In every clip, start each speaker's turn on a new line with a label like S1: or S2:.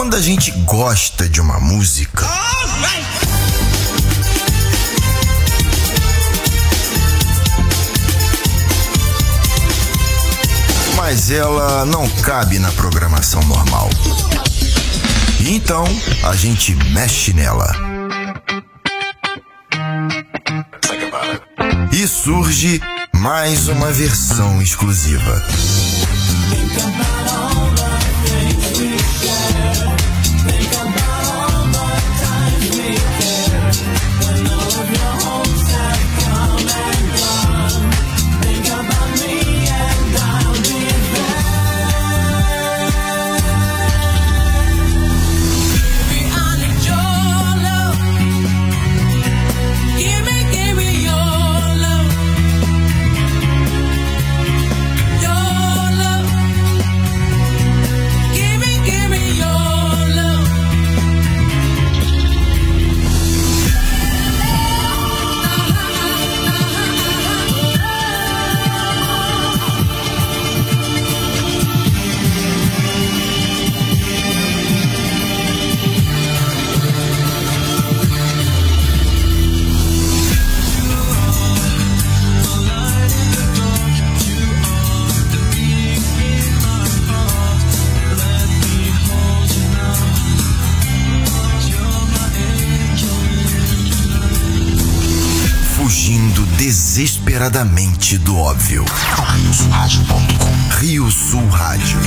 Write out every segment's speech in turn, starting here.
S1: Quando a gente gosta de uma música, mas ela não cabe na programação normal. Então, a gente mexe nela. E surge mais uma versão exclusiva. Fugindo desesperadamente do óbvio. Rio Sul Rádio.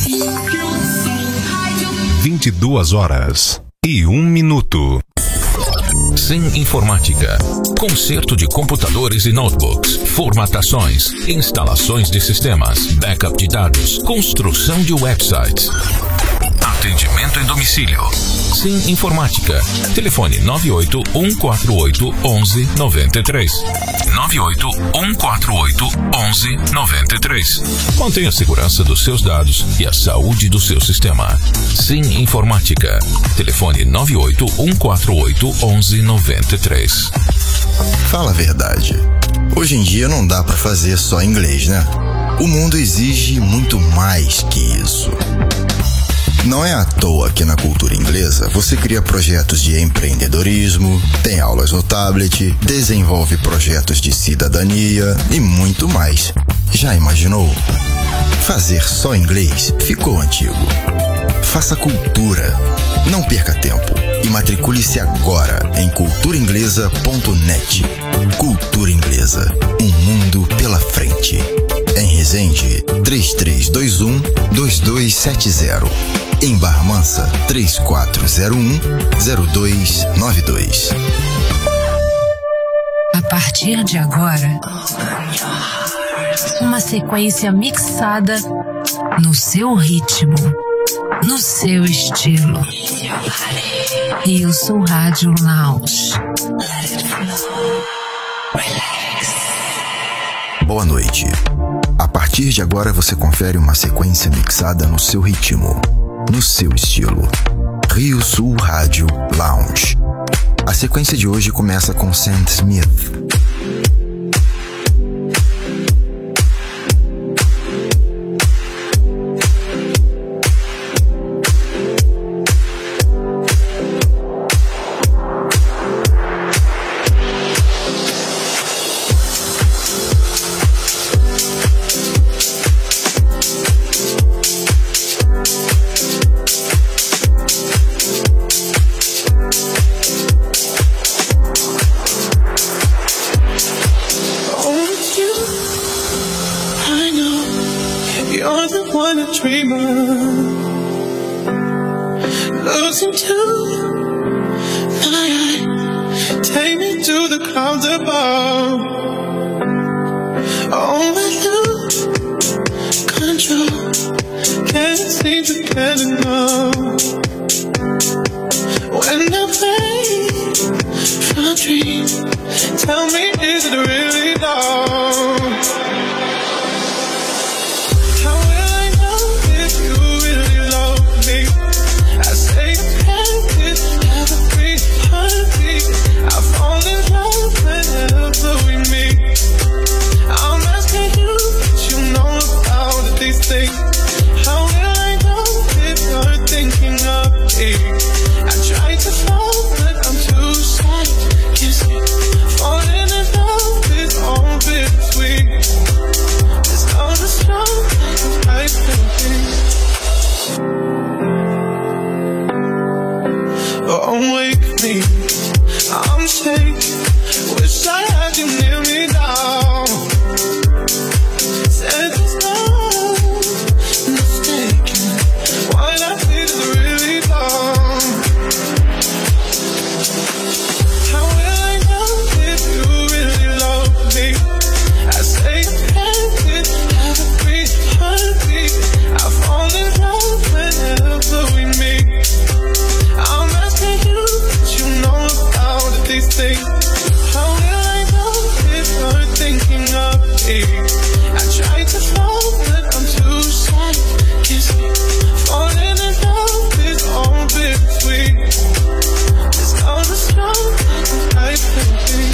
S2: 22h01. Sim Informática. Conserto de computadores e notebooks, formatações, instalações de sistemas, backup de dados, construção de websites. Atendimento em domicílio. Sim Informática. Telefone 981481193. 981481193. Mantenha a segurança dos seus dados e a saúde do seu sistema. Sim Informática. Telefone 981481193.
S1: Fala a verdade. Hoje em dia não dá pra fazer só inglês, né? O mundo exige muito mais que isso. Não é à toa que na cultura inglesa você cria projetos de empreendedorismo, tem aulas no tablet, desenvolve projetos de cidadania e muito mais. Já imaginou? Fazer só inglês ficou antigo. Faça cultura. Não perca tempo e matricule-se agora em culturainglesa.net. Cultura Inglesa, um mundo pela frente. Em Resende, 3321-2270. Em Barra Mansa, 3401-0292.
S3: A partir de agora, uma sequência mixada no seu ritmo, no seu estilo. Rio Sul Rádio Lounge.
S1: Boa noite. A partir de agora você confere uma sequência mixada no seu ritmo, no seu estilo. Rio Sul Rádio Lounge. A sequência de hoje começa com Sam Smith.
S4: How will I know if you're thinking of Wish I had you near me now. Said there's no mistaking what I did is really wrong. How will I know if you really love me? I say you can't have a free heartbeat. I fall in love whenever we meet. I'm asking you, but you know about these things. How will I know if you're thinking of me? I try to fall, but I'm too shy. Kiss me, falling in love is all bittersweet. It's not as strong as I can be.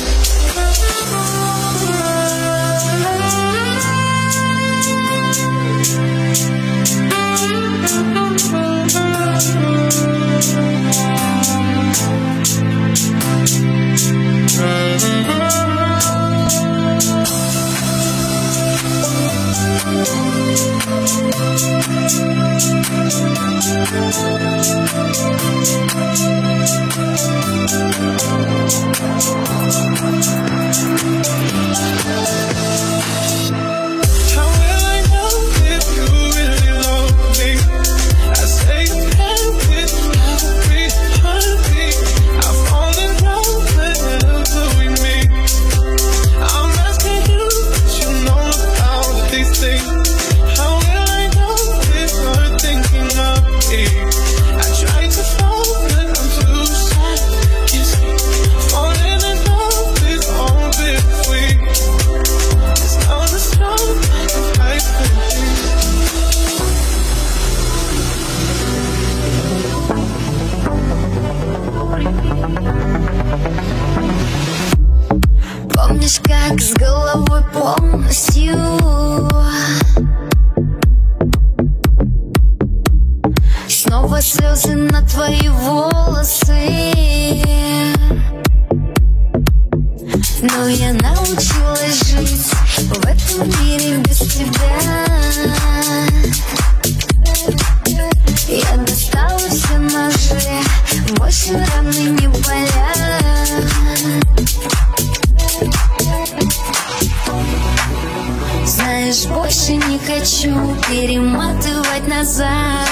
S4: How will I know if you really love me? I say you can't have a free heartbeat. I fall in love whenever we meet. I'm asking you, but you know about these things. How will I know if you're thinking of me? I try to fall, but I'm too shy. Kiss me, falling in love is all bittersweet. It's not as strong as I could be.
S5: Помнишь, как с головой полностью снова слезы на твои волосы. Но я научилась жить в этом мире без тебя. Я достала все ножи, больше раны не болят. Знаешь, больше не хочу перематывать назад.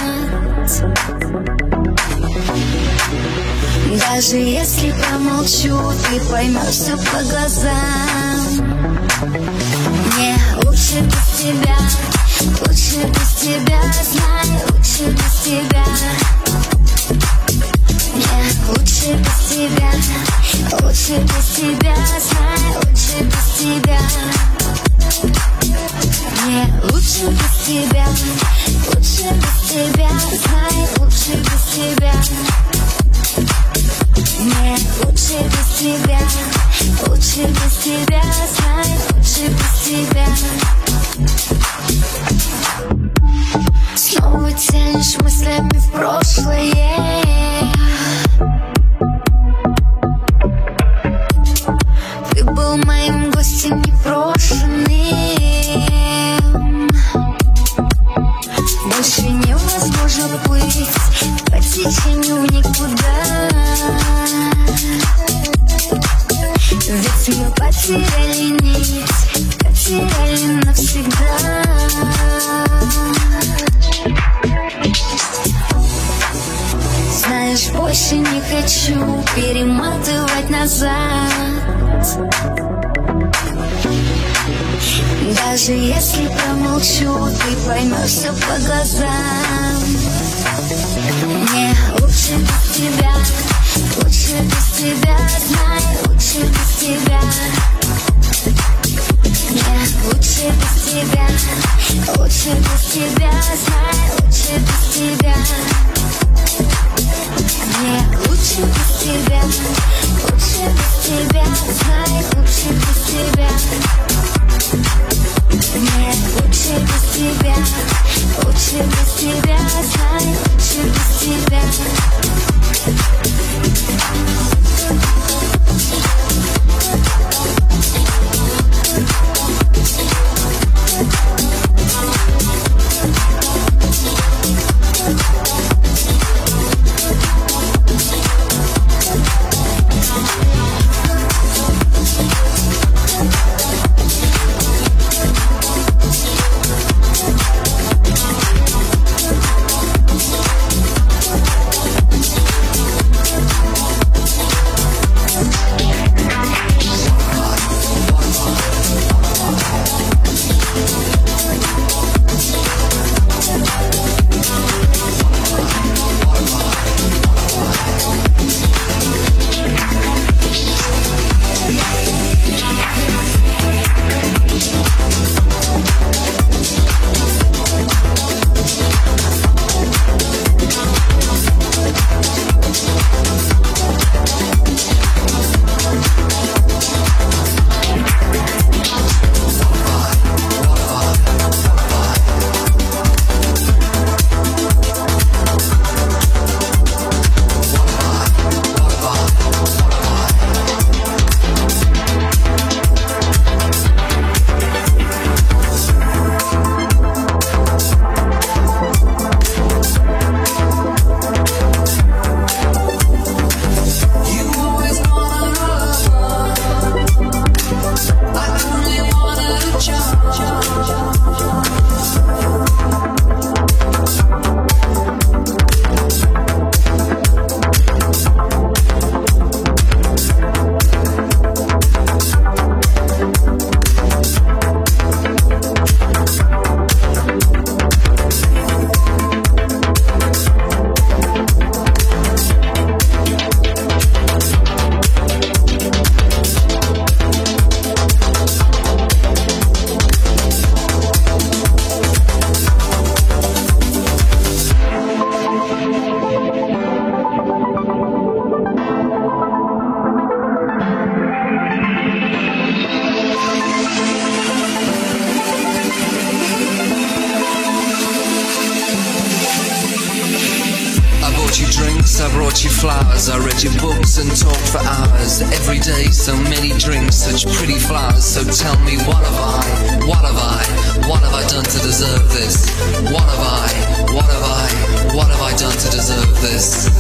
S5: Даже если промолчу, ты поймешь все по глазам. Мне лучше без тебя, лучше без тебя, знай, лучше без тебя. Мне лучше без тебя, лучше без тебя, знай, лучше без тебя. Мне лучше без тебя, лучше без тебя, знай, лучше без тебя. Мне лучше без тебя, лучше без тебя, знай, лучше без тебя. Снова тянешь мыслями в прошлое. Ты был моим гостем непрошенным. Больше невозможно плыть по течению в никуда. Ведь мы потеряли нить, потеряли навсегда. Знаешь, больше не хочу перематывать назад. Даже если промолчу, ты поймешь все по глазам. Мне лучше без тебя, лучше без тебя, знай, лучше без тебя. Мне лучше без тебя, лучше без тебя, знай, лучше без тебя. Мне лучше без тебя, лучше без тебя, знай, лучше без тебя. Мне лучше без тебя, лучше без тебя, знай, лучше без тебя.
S6: flowers. I read your books and talked for hours. Every day so many drinks, such pretty flowers. So tell me, what have I done to deserve this? What have I done to deserve this?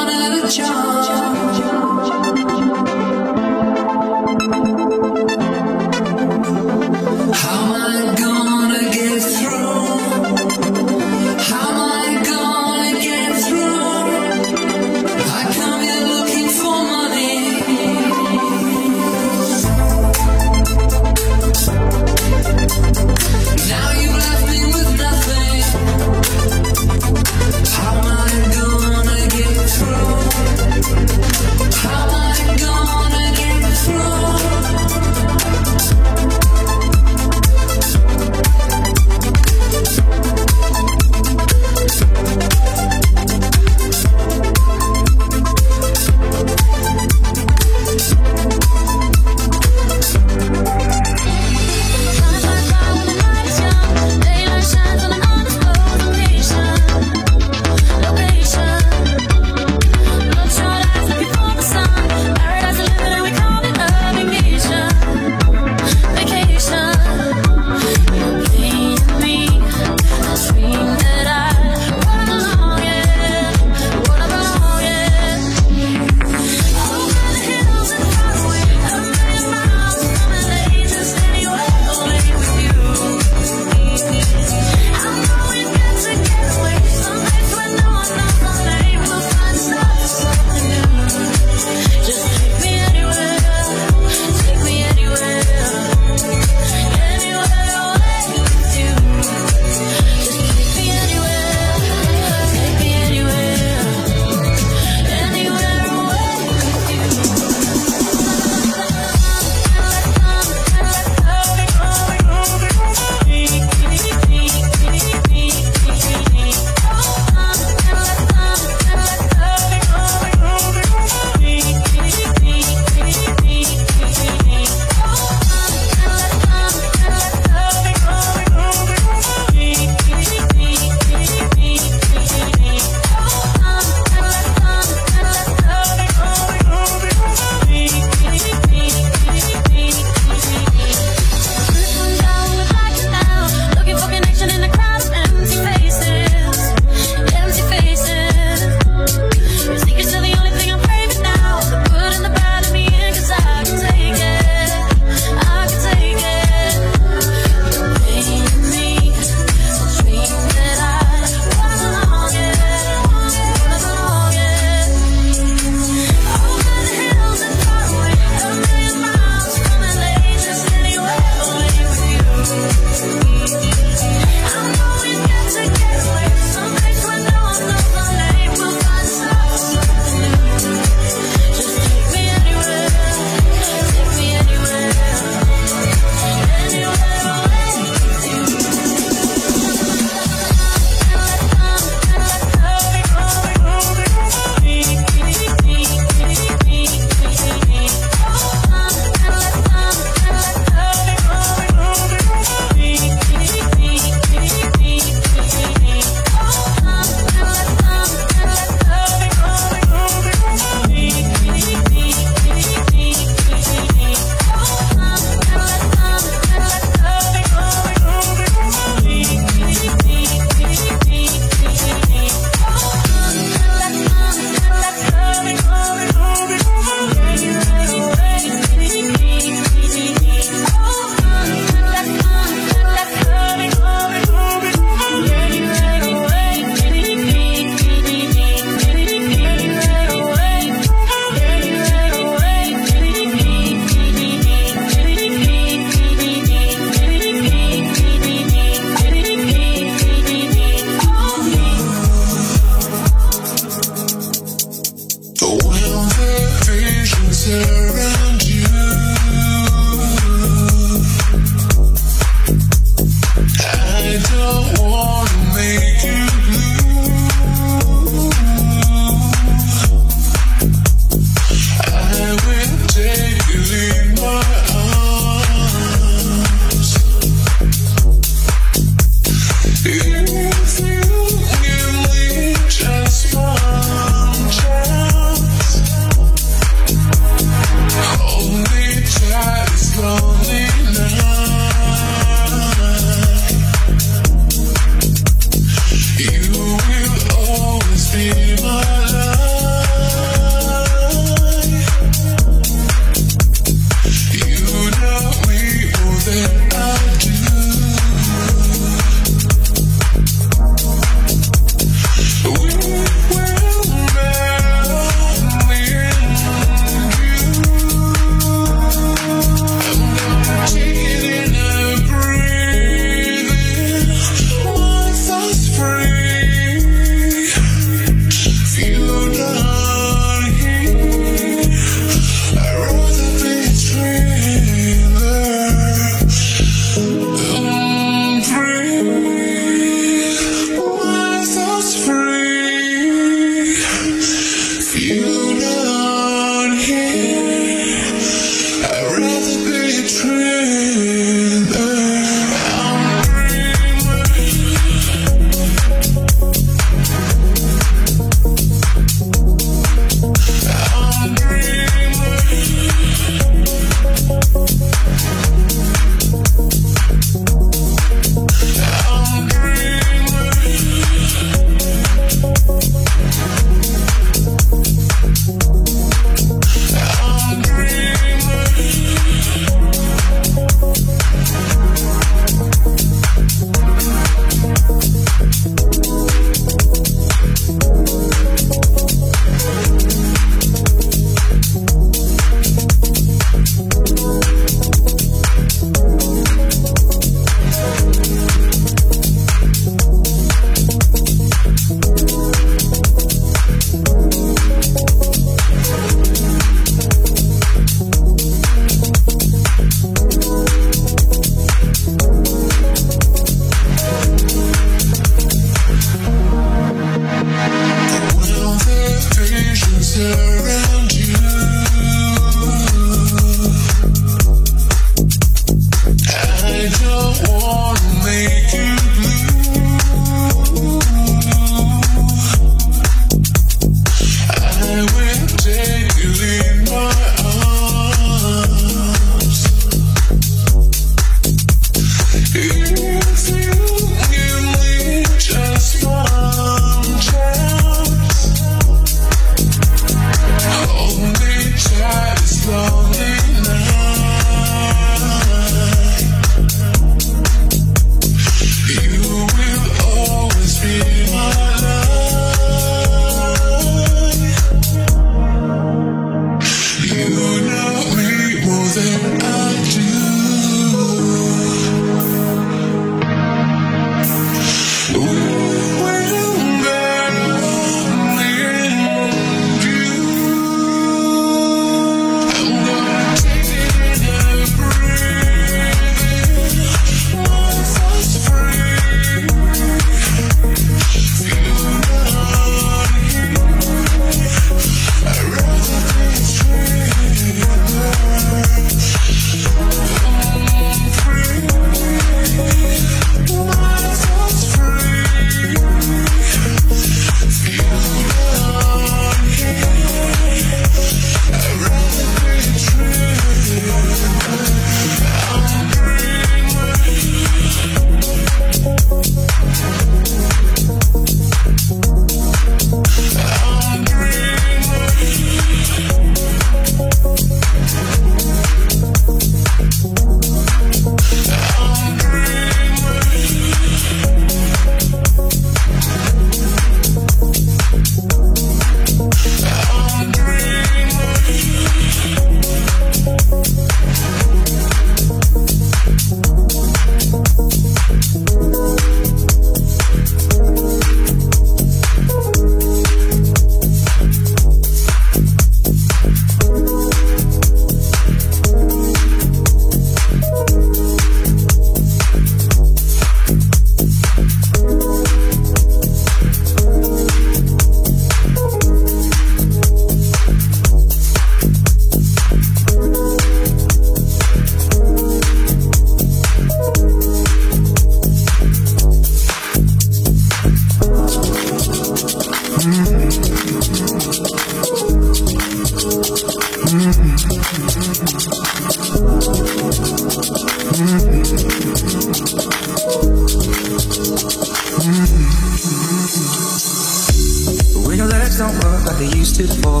S7: they used to before.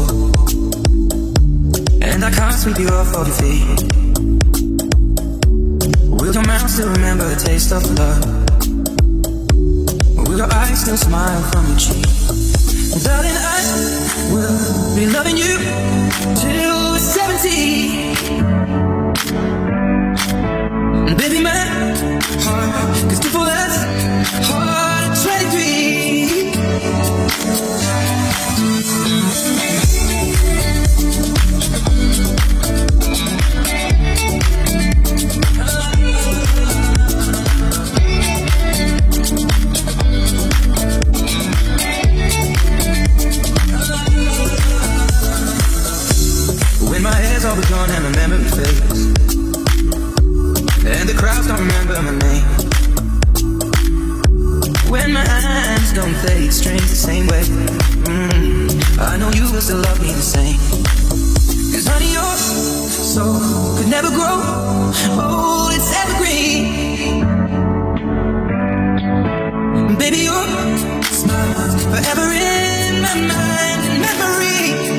S7: And I can't sweep you off your feet. Will your mouth still remember the taste of love? Will your eyes still smile from your cheek? And darling, I will be loving you till we're 70. And baby, my heart could do for us hard at 23. When my hair's all but gone and my memory fades, and the crowds don't remember my name, when my eyes don't fade strings the same way, I know you will still love me the same. Cause honey, your soul could never grow old, it's evergreen. Baby, your smile's forever in my mind and memory.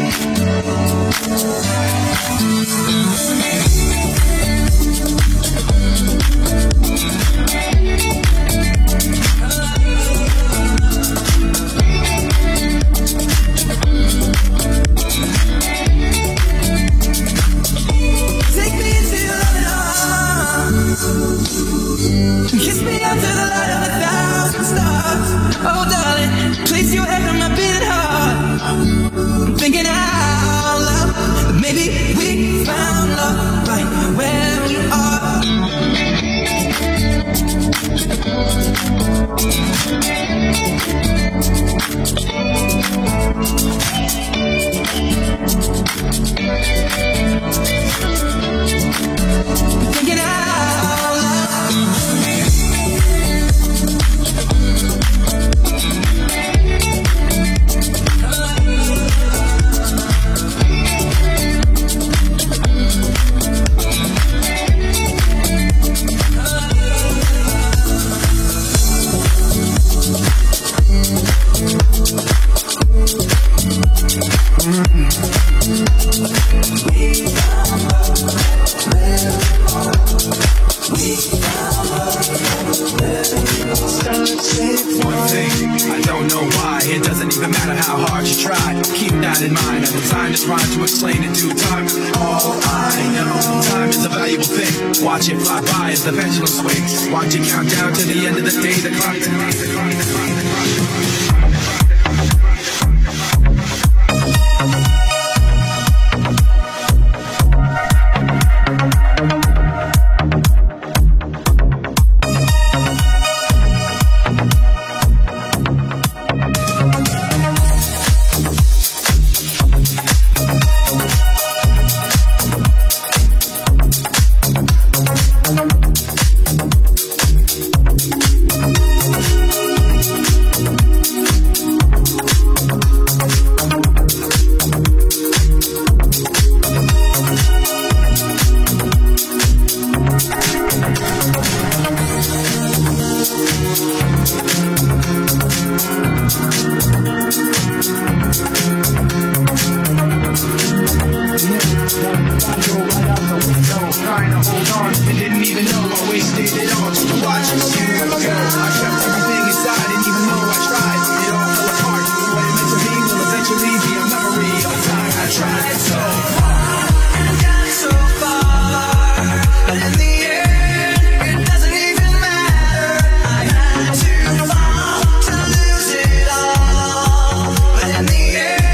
S7: Take me into your loving arms, kiss me under the light of 1,000 stars. Oh darling, place your head on my beating heart. I'm thinking out loud that maybe we found love right where we are. Thinking out
S8: One thing, I don't know why. It doesn't even matter how hard you try. Keep that in mind. I designed this rhyme to explain in due time. All I know, time is a valuable thing. Watch it fly by as the pendulum swings. Watch it count down to the end of the day. The clock.
S7: in the air.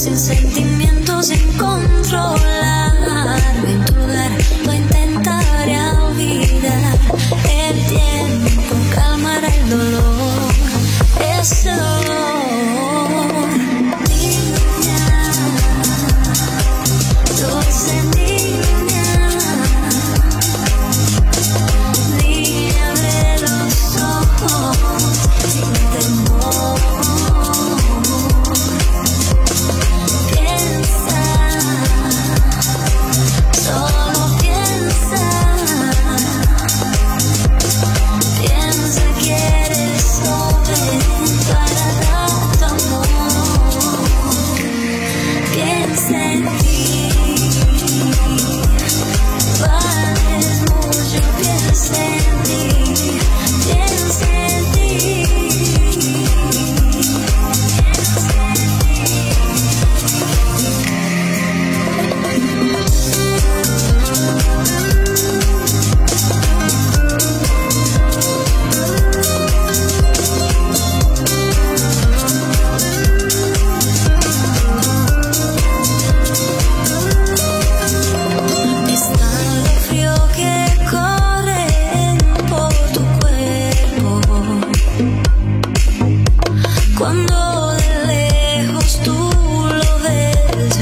S5: sin sentimientos, sin controlar. En tu lugar lo intentaré olvidar. El tiempo calmará el dolor. Ese dolor, niña, dulce niña, niña, abre los ojos sin temor. Piensa, solo piensa, piensa que eres joven para dar tu amor. Piensa en ti, vales mucho, piensa en ti, piensa en ti, piensa en Es tan frío que corre por tu cuerpo. Cuando de lejos tú lo ves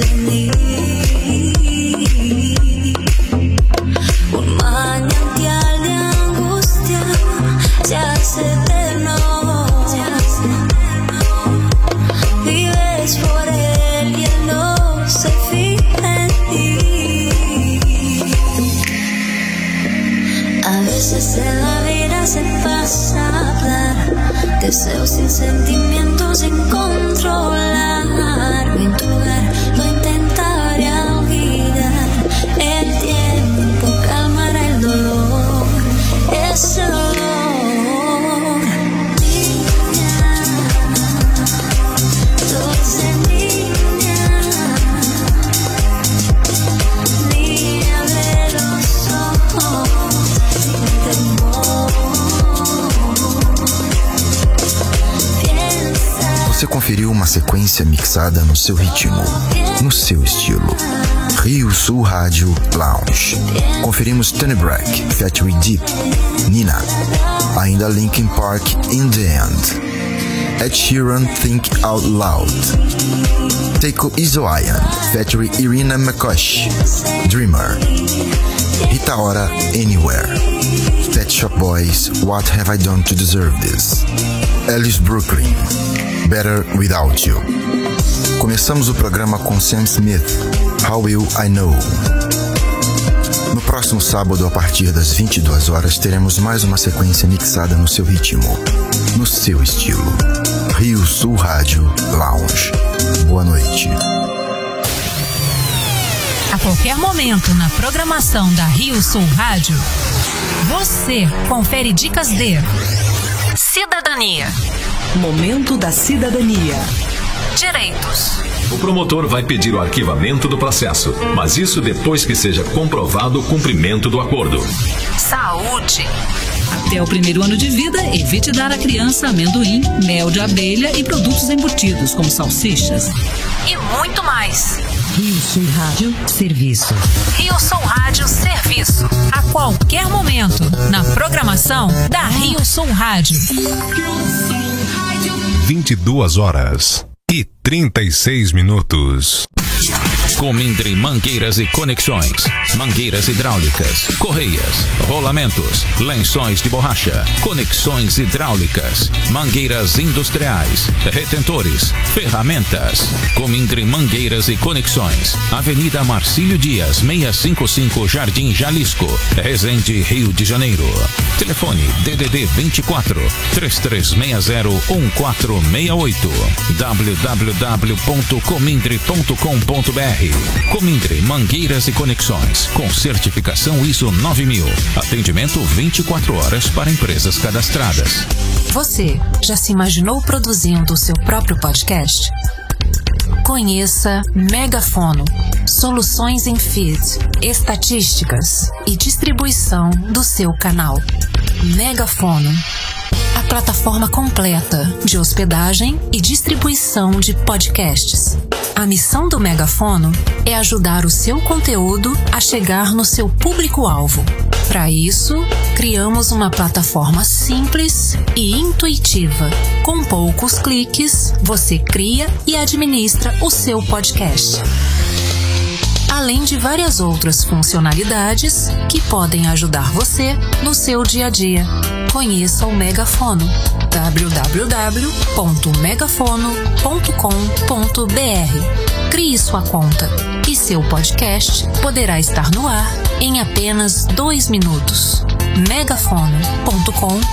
S5: venir, un manantial de angustia se hace eterno. Vives por él y él no se fija en ti. A veces en la vida se pasa a hablar, deseos sin sentimientos, sin controlar. En tu lugar lo intentaré olvidar. El tiempo calmará el dolor. Ese dolor, niña, dulce niña, niña, abre los ojos sin temor. Piensa,
S1: Você conferiu uma sequência mixada no seu ritmo, no seu estilo. Rio Sul Rádio Lounge. Conferimos Tony Brack, Factory Deep, Nina, ainda Linkin Park, In The End, Ed Sheeran, Think Out Loud, Teiko Izoayan, Factory Irina McCosh, Dreamer, Rita Ora, Anywhere, Pet Shop Boys, What Have I Done to Deserve This, Alice Brooklyn, Better Without You. Começamos o programa com Sam Smith, How Will I Know? No próximo sábado, a partir das 22 horas, teremos mais uma sequência mixada no seu ritmo, no seu estilo. Rio Sul Rádio Lounge. Boa noite.
S3: A qualquer momento na programação da Rio Sul Rádio, você confere dicas de cidadania,
S9: Momento da cidadania.
S3: direitos,
S10: O promotor vai pedir o arquivamento do processo, mas isso depois que seja comprovado o cumprimento do acordo.
S3: saúde,
S9: Até o primeiro ano de vida, evite dar à criança amendoim, mel de abelha e produtos embutidos, como salsichas.
S3: e muito mais.
S9: Rio Sul Rádio Serviço.
S3: Rio Sul Rádio Serviço. A qualquer momento, na programação da Rio Sul Rádio.
S11: 22 horas e 36 minutos.
S2: Comindre Mangueiras e Conexões, mangueiras hidráulicas, correias, rolamentos, lençóis de borracha, conexões hidráulicas, mangueiras industriais, retentores, ferramentas. Comindre Mangueiras e Conexões, Avenida Marcílio Dias, 655 Jardim Jalisco, Resende, Rio de Janeiro. Telefone DDD 24 3360 1468 www.comindre.com.br. Comindre Mangueiras e Conexões, com certificação ISO 9000. Atendimento 24 horas para empresas cadastradas.
S3: Você já se imaginou produzindo o seu próprio podcast? Conheça Megafono, soluções em feed, estatísticas e distribuição do seu canal. Megafono, a plataforma completa de hospedagem e distribuição de podcasts. A missão do Megafono é ajudar o seu conteúdo a chegar no seu público-alvo. Para isso, criamos uma plataforma simples e intuitiva. Com poucos cliques, você cria e administra o seu podcast. Além de várias outras funcionalidades que podem ajudar você no seu dia a dia. Conheça o Megafono. www.megafono.com.br. Crie sua conta e seu podcast poderá estar no ar em apenas 2 minutos. megafono.com.br.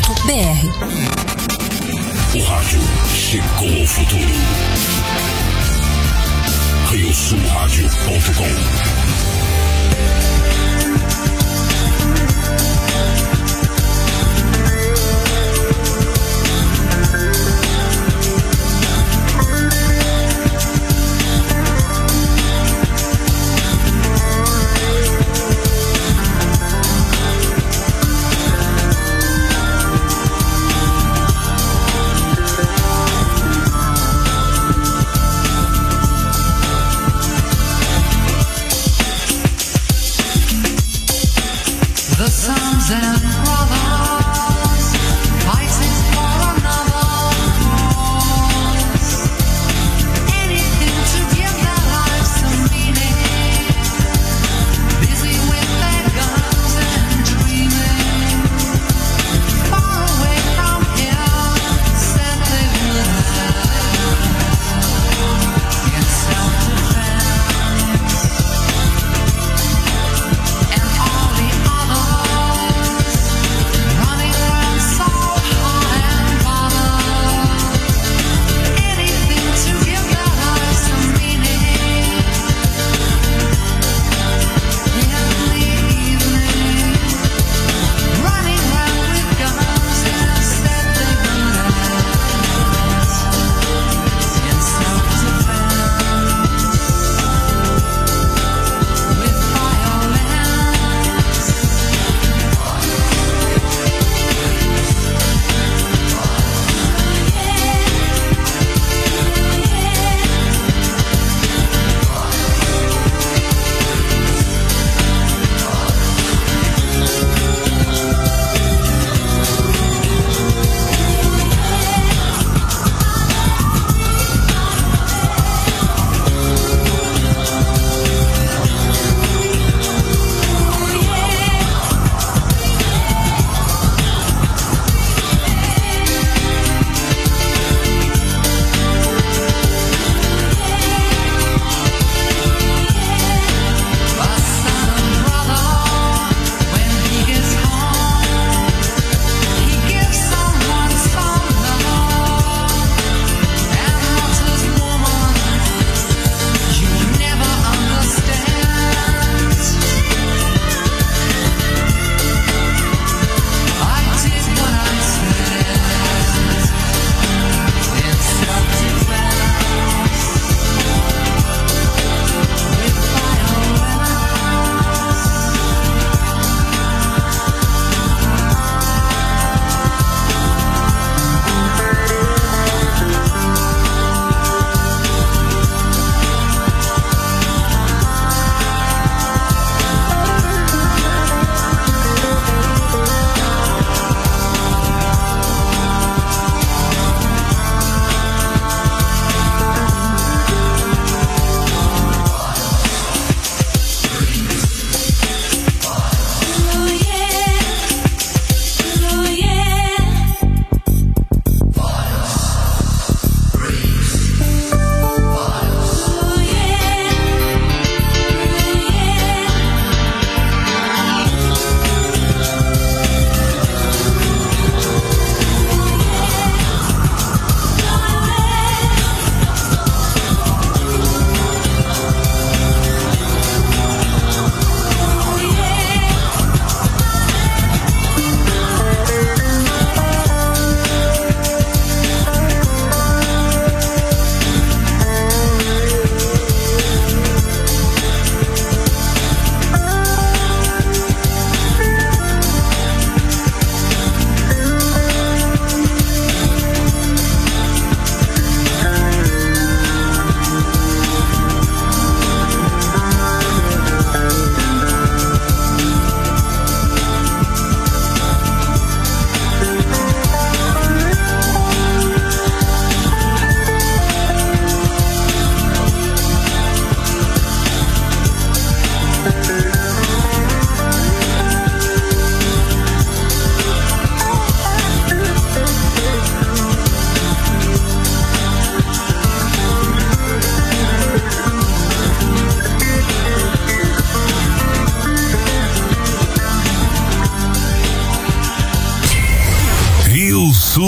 S12: O rádio chegou ao futuro. RioSulRádio.com.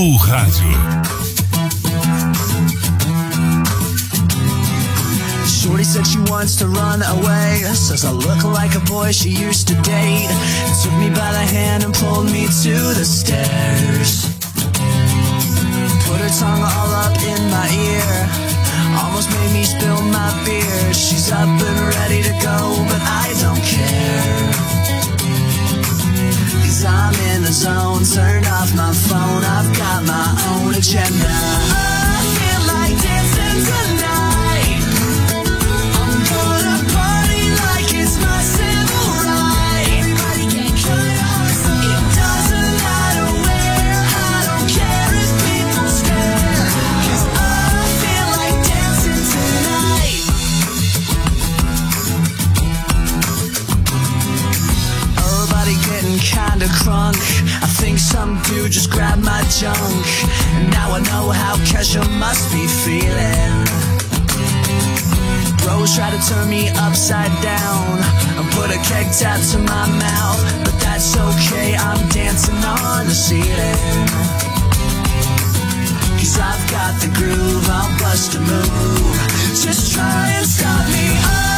S12: no rádio.
S13: Shorty said she wants to run away. Says I look like a boy she used to date. Took me by the hand and pulled me to the stairs. Put her tongue all up in my ear. Almost made me spill my beer. She's up and ready to go, but I don't care. 'Cause I'm in the zone. Turned off my phone. I've got my own agenda. I feel like dancing tonight. Gonna party like it's my civil right. Everybody get curious. It doesn't matter where. I don't care if people stare. 'Cause I feel like dancing tonight. Everybody getting kinda crunk. I think some dude just grabbed my junk. And now I know how Kesha must be feeling. Bros try to turn me upside down and put a keg tap to my mouth, but that's okay, I'm dancing on the ceiling. 'Cause I've got the groove, I'll bust a move. Just try and stop me.